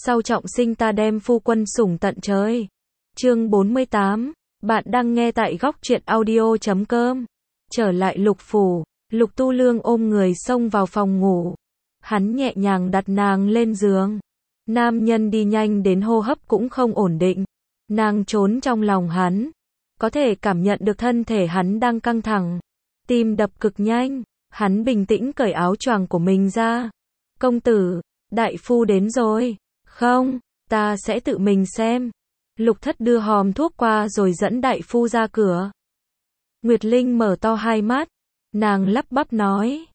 sau trọng sinh ta đem phu quân sủng tận trời. Chương 48, bạn đang nghe tại góc truyện audio.com. Trở lại Lục phủ, Lục Tu Lương ôm người xông vào phòng ngủ. Hắn nhẹ nhàng đặt nàng lên giường. Nam nhân đi nhanh đến hô hấp cũng không ổn định. Nàng trốn trong lòng hắn. Có thể cảm nhận được thân thể hắn đang căng thẳng. Tim đập cực nhanh. Hắn bình tĩnh cởi áo choàng của mình ra. Công tử, đại phu đến rồi. Không, ta sẽ tự mình xem. Lục Thất đưa hòm thuốc qua rồi dẫn đại phu ra cửa. Nguyệt Linh mở to hai mắt. Nàng lắp bắp nói.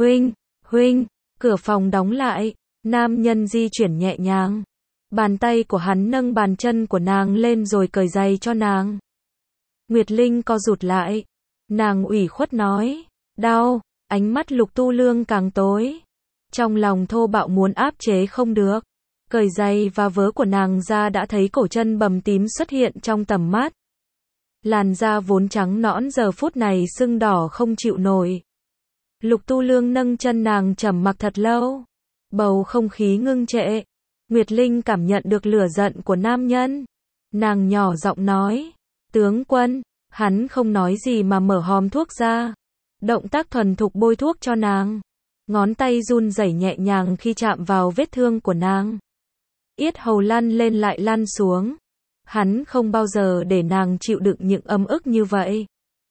Huynh, cửa phòng đóng lại. Nam nhân di chuyển nhẹ nhàng. Bàn tay của hắn nâng bàn chân của nàng lên rồi cởi giày cho nàng. Nguyệt Linh co rụt lại. Nàng ủy khuất nói. Đau. Ánh mắt Lục Tu Lương càng tối. Trong lòng thô bạo muốn áp chế không được. Cởi giày và vớ của nàng ra đã thấy cổ chân bầm tím xuất hiện trong tầm mắt. Làn da vốn trắng nõn giờ phút này sưng đỏ không chịu nổi. Lục Tu Lương nâng chân nàng trầm mặc thật lâu. Bầu không khí ngưng trệ. Nguyệt Linh cảm nhận được lửa giận của nam nhân. Nàng nhỏ giọng nói. Tướng quân. Hắn không nói gì mà mở hòm thuốc ra. Động tác thuần thục bôi thuốc cho nàng. Ngón tay run rẩy nhẹ nhàng khi chạm vào vết thương của nàng. Yết hầu lăn lên lại lăn xuống. Hắn không bao giờ để nàng chịu đựng những ấm ức như vậy.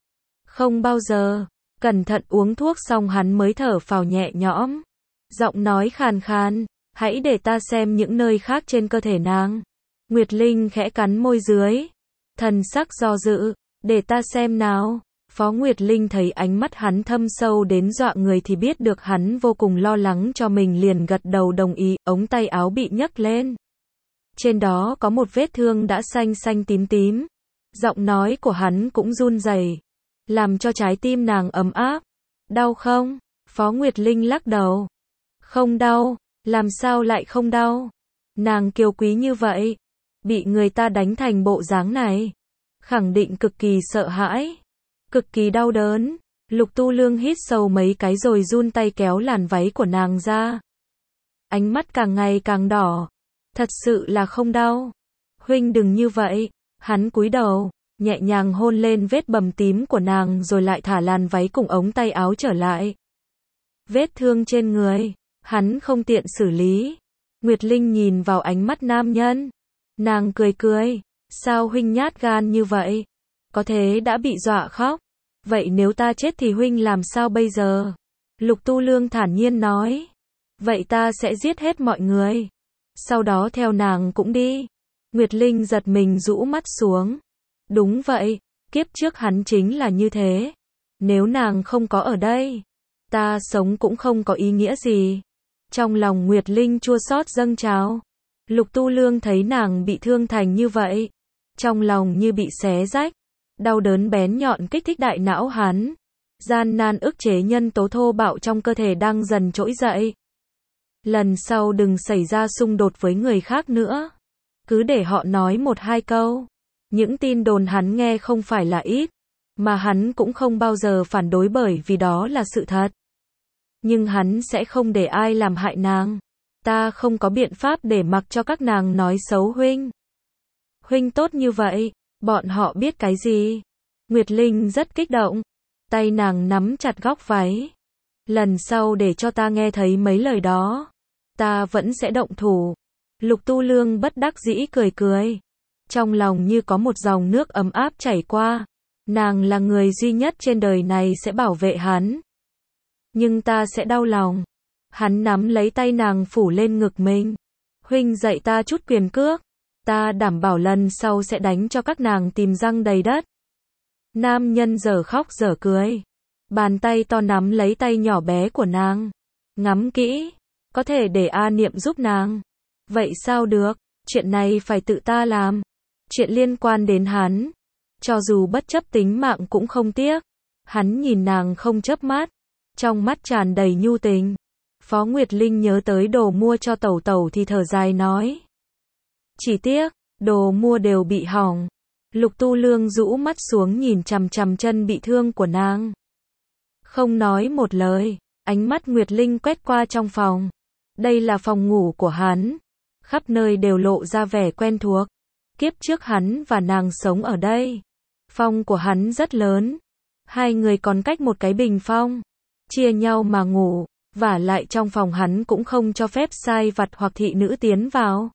Không bao giờ. Cẩn thận uống thuốc xong hắn mới thở phào nhẹ nhõm. Giọng nói khàn khàn. Hãy để ta xem những nơi khác trên cơ thể nàng. Nguyệt Linh khẽ cắn môi dưới. Thần sắc do dự. Để ta xem nào. Phó Nguyệt Linh thấy ánh mắt hắn thâm sâu đến dọa người thì biết được hắn vô cùng lo lắng cho mình, liền gật đầu đồng ý. Ống tay áo bị nhấc lên. Trên đó có một vết thương đã xanh xanh tím tím. Giọng nói của hắn cũng run rẩy, làm cho trái tim nàng ấm áp. Đau không? Phó Nguyệt Linh lắc đầu. Không đau. Làm sao lại không đau? Nàng kiêu quý như vậy, bị người ta đánh thành bộ dáng này, khẳng định cực kỳ sợ hãi, cực kỳ đau đớn. Lục Tu Lương hít sâu mấy cái rồi run tay kéo làn váy của nàng ra. Ánh mắt càng ngày càng đỏ. Thật sự là không đau. Huynh đừng như vậy. Hắn cúi đầu, nhẹ nhàng hôn lên vết bầm tím của nàng rồi lại thả làn váy cùng ống tay áo trở lại. Vết thương trên người, hắn không tiện xử lý. Nguyệt Linh nhìn vào ánh mắt nam nhân. Nàng cười cười. Sao huynh nhát gan như vậy? Có thế đã bị dọa khóc. Vậy nếu ta chết thì huynh làm sao bây giờ? Lục Tu Lương thản nhiên nói. Vậy ta sẽ giết hết mọi người. Sau đó theo nàng cũng đi. Nguyệt Linh giật mình rũ mắt xuống. Đúng vậy, kiếp trước hắn chính là như thế. Nếu nàng không có ở đây, ta sống cũng không có ý nghĩa gì. Trong lòng Nguyệt Linh chua xót dâng trào. Lục Tu Lương thấy nàng bị thương thành như vậy, trong lòng như bị xé rách. Đau đớn bén nhọn kích thích đại não hắn. Gian nan ức chế nhân tố thô bạo trong cơ thể đang dần trỗi dậy. Lần sau đừng xảy ra xung đột với người khác nữa. Cứ để họ nói một hai câu. Những tin đồn hắn nghe không phải là ít, mà hắn cũng không bao giờ phản đối bởi vì đó là sự thật. Nhưng hắn sẽ không để ai làm hại nàng. Ta không có biện pháp để mặc cho các nàng nói xấu huynh. Huynh tốt như vậy, bọn họ biết cái gì? Nguyệt Linh rất kích động. Tay nàng nắm chặt góc váy. Lần sau để cho ta nghe thấy mấy lời đó, ta vẫn sẽ động thủ. Lục Tu Lương bất đắc dĩ cười cười. Trong lòng như có một dòng nước ấm áp chảy qua. Nàng là người duy nhất trên đời này sẽ bảo vệ hắn. Nhưng ta sẽ đau lòng. Hắn nắm lấy tay nàng phủ lên ngực mình. Huynh dạy ta chút quyền cước. Ta đảm bảo lần sau sẽ đánh cho các nàng tìm răng đầy đất. Nam nhân giờ khóc giờ cười. Bàn tay to nắm lấy tay nhỏ bé của nàng. Ngắm kỹ. Có thể để A Niệm giúp nàng. Vậy sao được? Chuyện này phải tự ta làm. Chuyện liên quan đến hắn. Cho dù bất chấp tính mạng cũng không tiếc. Hắn nhìn nàng không chớp mắt. Trong mắt tràn đầy nhu tình. Phó Nguyệt Linh nhớ tới đồ mua cho tẩu tẩu thì thở dài nói. Chỉ tiếc, đồ mua đều bị hỏng. Lục Tu Lương rũ mắt xuống nhìn chằm chằm chân bị thương của nàng. Không nói một lời, ánh mắt Nguyệt Linh quét qua trong phòng. Đây là phòng ngủ của hắn. khắp nơi đều lộ ra vẻ quen thuộc. Kiếp trước hắn và nàng sống ở đây. Phòng của hắn rất lớn. Hai người còn cách một cái bình phong. Chia nhau mà ngủ. Vả lại trong phòng hắn cũng không cho phép sai vặt hoặc thị nữ tiến vào.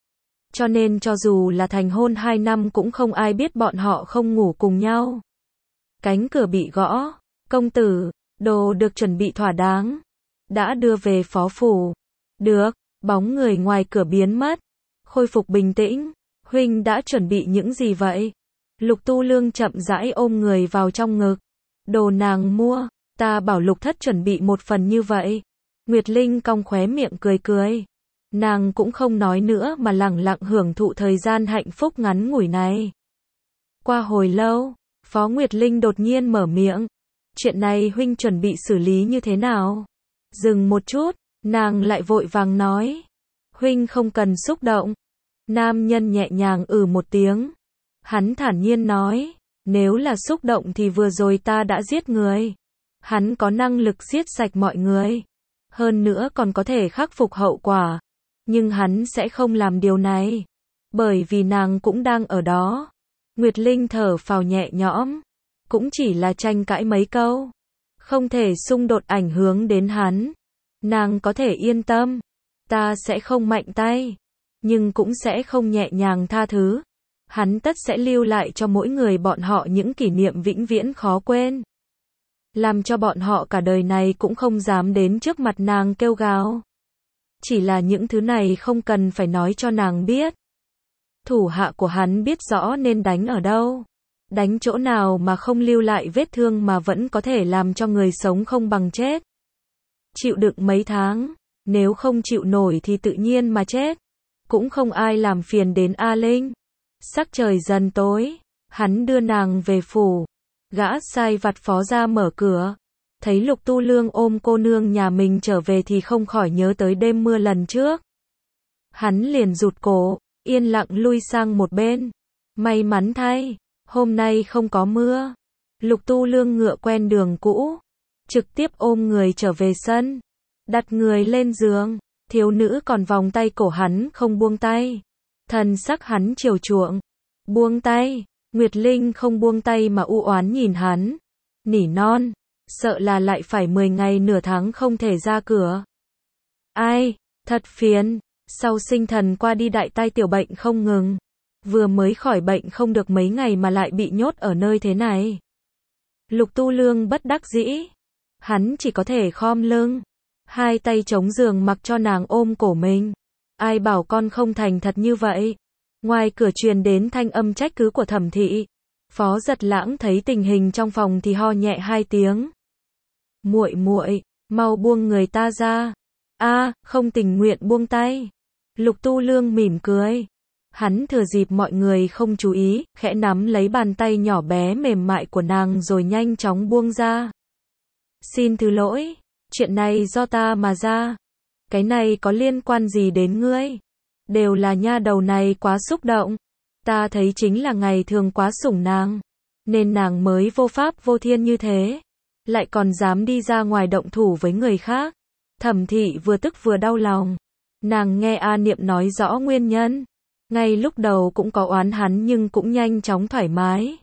Cho nên cho dù là thành hôn 2 năm cũng không ai biết bọn họ không ngủ cùng nhau. Cánh cửa bị gõ. Công tử, đồ được chuẩn bị thỏa đáng. Đã đưa về phó phủ. Được, bóng người ngoài cửa biến mất. Khôi phục bình tĩnh. Huynh đã chuẩn bị những gì vậy? Lục Tu Lương chậm rãi ôm người vào trong ngực. Đồ nàng mua, ta bảo Lục thất chuẩn bị một phần như vậy. Nguyệt Linh cong khóe miệng cười cười. Nàng cũng không nói nữa mà lẳng lặng hưởng thụ thời gian hạnh phúc ngắn ngủi này. Qua hồi lâu, Phó Nguyệt Linh đột nhiên mở miệng. Chuyện này huynh chuẩn bị xử lý như thế nào? Dừng một chút, nàng lại vội vàng nói. Huynh không cần xúc động. Nam nhân nhẹ nhàng một tiếng. Hắn thản nhiên nói. Nếu là xúc động thì vừa rồi ta đã giết người. Hắn có năng lực giết sạch mọi người. Hơn nữa còn có thể khắc phục hậu quả. Nhưng hắn sẽ không làm điều này. Bởi vì nàng cũng đang ở đó. Nguyệt Linh thở phào nhẹ nhõm. Cũng chỉ là tranh cãi mấy câu. Không thể xung đột ảnh hưởng đến hắn. Nàng có thể yên tâm. Ta sẽ không mạnh tay. Nhưng cũng sẽ không nhẹ nhàng tha thứ. Hắn tất sẽ lưu lại cho mỗi người bọn họ những kỷ niệm vĩnh viễn khó quên. Làm cho bọn họ cả đời này cũng không dám đến trước mặt nàng kêu gào. Chỉ là những thứ này không cần phải nói cho nàng biết. Thủ hạ của hắn biết rõ nên đánh ở đâu. Đánh chỗ nào mà không lưu lại vết thương mà vẫn có thể làm cho người sống không bằng chết. Chịu đựng mấy tháng, nếu không chịu nổi thì tự nhiên mà chết. Cũng không ai làm phiền đến A Linh. Sắc trời dần tối, hắn đưa nàng về phủ. Gã sai vặt phó ra mở cửa. Thấy Lục Tu Lương ôm cô nương nhà mình trở về thì không khỏi nhớ tới đêm mưa lần trước. Hắn liền rụt cổ, yên lặng lui sang một bên. May mắn thay, hôm nay không có mưa. Lục Tu Lương ngựa quen đường cũ, trực tiếp ôm người trở về sân. Đặt người lên giường, thiếu nữ còn vòng tay cổ hắn không buông tay. Thần sắc hắn chiều chuộng. Buông tay, Nguyệt Linh không buông tay mà u oán nhìn hắn. Nỉ non, sợ là lại phải 10 ngày nửa tháng không thể ra cửa. Ai, thật phiền, sau sinh thần qua đi đại tai tiểu bệnh không ngừng. Vừa mới khỏi bệnh không được mấy ngày mà lại bị nhốt ở nơi thế này. Lục Tu Lương bất đắc dĩ. Hắn chỉ có thể khom lưng. Hai tay chống giường mặc cho nàng ôm cổ mình. Ai bảo con không thành thật như vậy. Ngoài cửa truyền đến thanh âm trách cứ của Thẩm thị. Phó Giật Lãng thấy tình hình trong phòng thì ho nhẹ 2 tiếng. Muội muội, mau buông người ta ra. A, không tình nguyện buông tay. Lục Tu Lương mỉm cười. Hắn thừa dịp mọi người không chú ý, khẽ nắm lấy bàn tay nhỏ bé mềm mại của nàng rồi nhanh chóng buông ra. Xin thứ lỗi, chuyện này do ta mà ra. Cái này có liên quan gì đến ngươi? Đều là nha đầu này quá xúc động. Ta thấy chính là ngày thường quá sủng nàng. Nên nàng mới vô pháp vô thiên như thế. Lại còn dám đi ra ngoài động thủ với người khác. Thẩm thị vừa tức vừa đau lòng. Nàng nghe A Niệm nói rõ nguyên nhân. Ngay lúc đầu cũng có oán hắn nhưng cũng nhanh chóng thoải mái.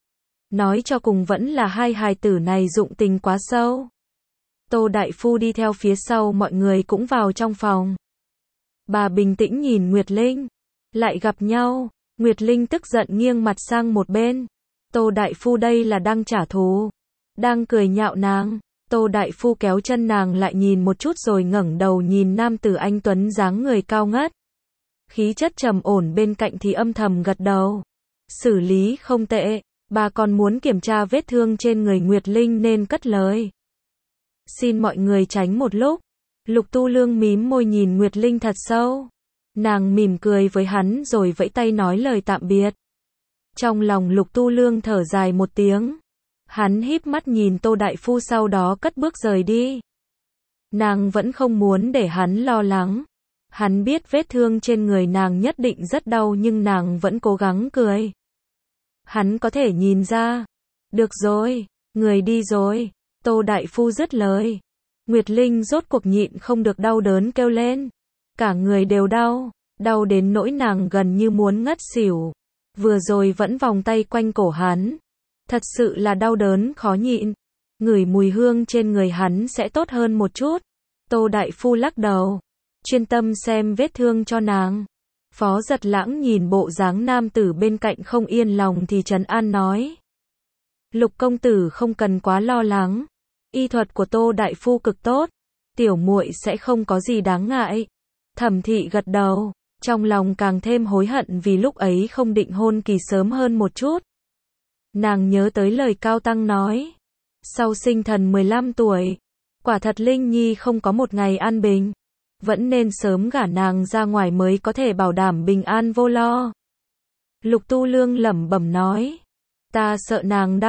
Nói cho cùng vẫn là hai hài tử này dụng tình quá sâu. Tô đại phu đi theo phía sau mọi người cũng vào trong phòng. Bà bình tĩnh nhìn Nguyệt Linh. Lại gặp nhau, Nguyệt Linh tức giận nghiêng mặt sang một bên. Tô đại phu đây là đang trả thù. Đang cười nhạo nàng. Tô đại phu kéo chân nàng lại nhìn một chút rồi ngẩng đầu nhìn nam tử anh tuấn dáng người cao ngất. Khí chất trầm ổn bên cạnh thì âm thầm gật đầu. Xử lý không tệ, bà còn muốn kiểm tra vết thương trên người Nguyệt Linh nên cất lời. Xin mọi người tránh một lúc. Lục Tu Lương mím môi nhìn Nguyệt Linh thật sâu. Nàng mỉm cười với hắn rồi vẫy tay nói lời tạm biệt. Trong lòng Lục Tu Lương thở dài một tiếng. Hắn híp mắt nhìn Tô đại phu sau đó cất bước rời đi. Nàng vẫn không muốn để hắn lo lắng. Hắn biết vết thương trên người nàng nhất định rất đau nhưng nàng vẫn cố gắng cười. Hắn có thể nhìn ra. Được rồi, người đi rồi. Tô đại phu dứt lời. Nguyệt Linh rốt cuộc nhịn không được đau đớn kêu lên. Cả người đều đau. đau đến nỗi nàng gần như muốn ngất xỉu. Vừa rồi vẫn vòng tay quanh cổ hắn. Thật sự là đau đớn khó nhịn. Ngửi mùi hương trên người hắn sẽ tốt hơn một chút. Tô đại phu lắc đầu, chuyên tâm xem vết thương cho nàng. Phó Giật Lãng nhìn bộ dáng nam tử bên cạnh không yên lòng thì trấn an nói. Lục công tử không cần quá lo lắng. Y thuật của Tô đại phu cực tốt. Tiểu muội sẽ không có gì đáng ngại. Thẩm Thị gật đầu, trong lòng càng thêm hối hận vì lúc ấy không định hôn kỳ sớm hơn một chút. Nàng nhớ tới lời Cao Tăng nói. Sau sinh thần 15 tuổi, quả thật Linh Nhi không có một ngày an bình. Vẫn nên sớm gả nàng ra ngoài mới có thể bảo đảm bình an vô lo. Lục Tu Lương lẩm bẩm nói. Ta sợ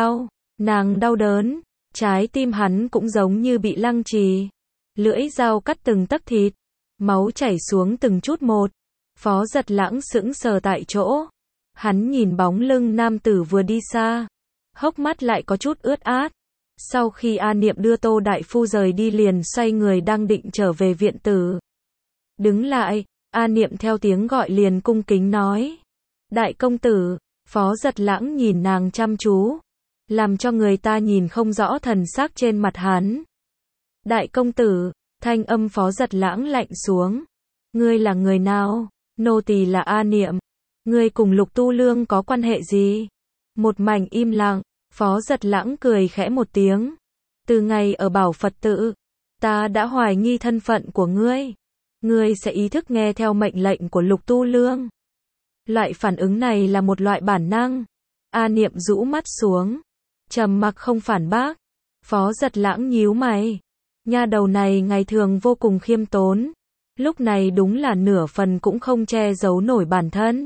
nàng đau đớn. Trái tim hắn cũng giống như bị lăng trì. Lưỡi dao cắt từng tấc thịt. Máu chảy xuống từng chút một. Phó Giật Lãng sững sờ tại chỗ. Hắn nhìn bóng lưng nam tử vừa đi xa. Hốc mắt lại có chút ướt át. Sau khi A Niệm đưa Tô đại phu rời đi liền xoay người đang định trở về viện tử. Đứng lại, A Niệm theo tiếng gọi liền cung kính nói. Đại công tử. Phó Giật Lãng nhìn nàng chăm chú, làm cho người ta nhìn không rõ thần sắc trên mặt hắn. Đại công tử, thanh âm Phó Giật Lãng lạnh xuống. Ngươi là người nào? Nô tỳ là A Niệm. Ngươi cùng Lục Tu Lương có quan hệ gì? Một mảnh im lặng. Phó Giật Lãng cười khẽ một tiếng. Từ ngày ở Bảo Phật tự, ta đã hoài nghi thân phận của ngươi. Ngươi sẽ ý thức nghe theo mệnh lệnh của Lục Tu Lương. Loại phản ứng này là một loại bản năng. A Niệm rũ mắt xuống, trầm mặc không phản bác. Phó Giật Lãng nhíu mày. Nha đầu này ngày thường vô cùng khiêm tốn. Lúc này đúng là nửa phần cũng không che giấu nổi bản thân.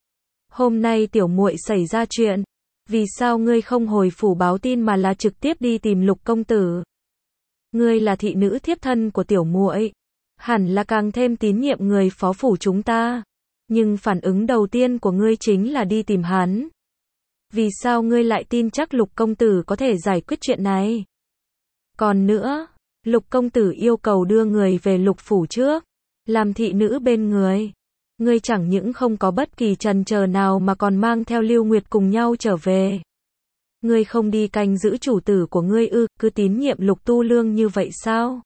Hôm nay tiểu muội xảy ra chuyện. Vì sao ngươi không hồi phủ báo tin mà là trực tiếp đi tìm Lục công tử? Ngươi là thị nữ thiếp thân của tiểu muội, hẳn là càng thêm tín nhiệm người phó phủ chúng ta. Nhưng phản ứng đầu tiên của ngươi chính là đi tìm hắn. Vì sao ngươi lại tin chắc Lục công tử có thể giải quyết chuyện này? Còn nữa, Lục công tử yêu cầu đưa người về Lục phủ trước, làm thị nữ bên người. Ngươi chẳng những không có bất kỳ chần chờ nào mà còn mang theo Lưu Nguyệt cùng nhau trở về. Ngươi không đi canh giữ chủ tử của ngươi ư, cứ tín nhiệm Lục Tu Lương như vậy sao?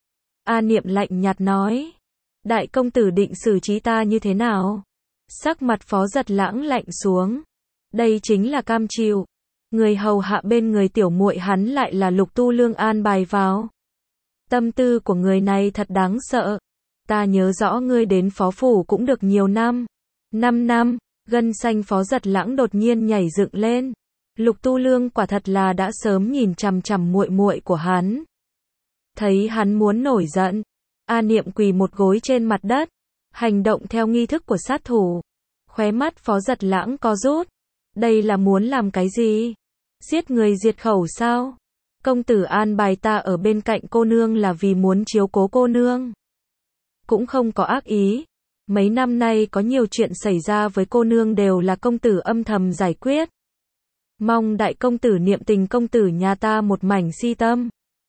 A Niệm lạnh nhạt nói. Đại công tử định xử trí ta như thế nào? Sắc mặt Phó Giật Lãng lạnh xuống. Đây chính là cam chịu. Người hầu hạ bên người tiểu muội hắn lại là Lục Tu Lương an bài vào. Tâm tư của người này thật đáng sợ. Ta nhớ rõ ngươi đến phó phủ cũng được nhiều năm. 5 năm, gân xanh Phó Giật Lãng đột nhiên nhảy dựng lên. Lục Tu Lương quả thật là đã sớm nhìn chằm chằm muội muội của hắn. Thấy hắn muốn nổi giận, A Niệm quỳ một gối trên mặt đất, hành động theo nghi thức của sát thủ. Khóe mắt Phó Giật Lãng co rút. Đây là muốn làm cái gì? Giết người diệt khẩu sao? Công tử an bài ta ở bên cạnh cô nương là vì muốn chiếu cố cô nương. Cũng không có ác ý. Mấy năm nay có nhiều chuyện xảy ra với cô nương đều là công tử âm thầm giải quyết. Mong đại công tử niệm tình công tử nhà ta một mảnh si tâm.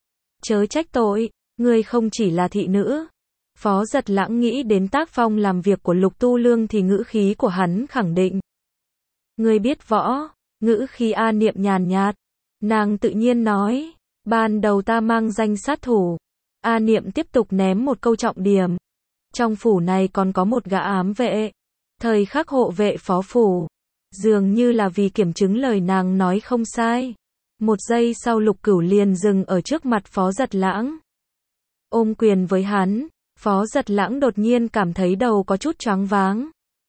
Chớ trách tội, ngươi không chỉ là thị nữ. Phó Giật Lãng nghĩ đến tác phong làm việc của Lục Tu Lương thì ngữ khí của hắn khẳng định. Ngươi biết võ, ngữ khí A Niệm nhàn nhạt. Nàng tự nhiên nói, ban đầu ta mang danh sát thủ. A Niệm tiếp tục ném một câu trọng điểm. Trong phủ này còn có một gã ám vệ, thời khắc hộ vệ phó phủ. Dường như là vì kiểm chứng lời nàng nói không sai. Một giây sau Lục Cửu liền dừng ở trước mặt Phó Giật Lãng. Ôm quyền với hắn, Phó Giật Lãng đột nhiên cảm thấy đầu có chút choáng váng.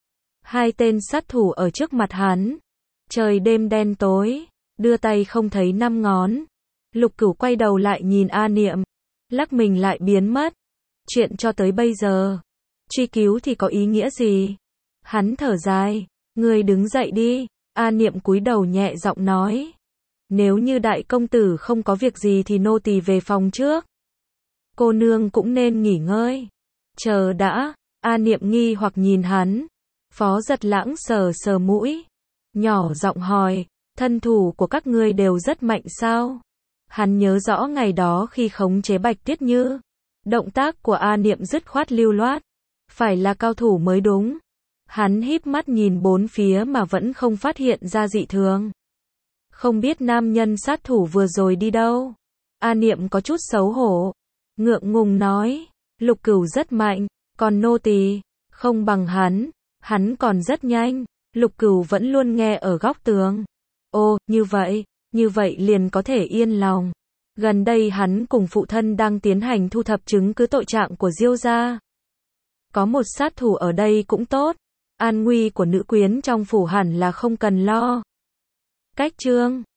Hai tên sát thủ ở trước mặt hắn. Trời đêm đen tối, đưa tay không thấy năm ngón. Lục Cửu quay đầu lại nhìn A Niệm, lắc mình lại biến mất. Chuyện cho tới bây giờ, truy cứu thì có ý nghĩa gì? Hắn thở dài, ngươi đứng dậy đi. A Niệm cúi đầu nhẹ giọng nói. Nếu như đại công tử không có việc gì thì nô tỳ về phòng trước. Cô nương cũng nên nghỉ ngơi. Chờ đã, A Niệm nghi hoặc nhìn hắn. Phó Giật Lãng sờ sờ mũi, nhỏ giọng hỏi, thân thủ của các ngươi đều rất mạnh sao? Hắn nhớ rõ ngày đó khi khống chế Bạch Tuyết Như, động tác của A Niệm dứt khoát lưu loát, Phải là cao thủ mới đúng. Hắn híp mắt nhìn bốn phía mà vẫn không phát hiện ra dị thường. Không biết nam nhân sát thủ vừa rồi đi đâu? A Niệm có chút xấu hổ, ngượng ngùng nói, Lục Cửu rất mạnh, còn nô tỳ không bằng hắn còn rất nhanh. Lục Cửu vẫn luôn nghe ở góc tường. Ô, như vậy liền có thể yên lòng. Gần đây hắn cùng phụ thân đang tiến hành thu thập chứng cứ tội trạng của Diêu gia. Có một sát thủ ở đây cũng tốt, an nguy của nữ quyến trong phủ hẳn là không cần lo. Cách chương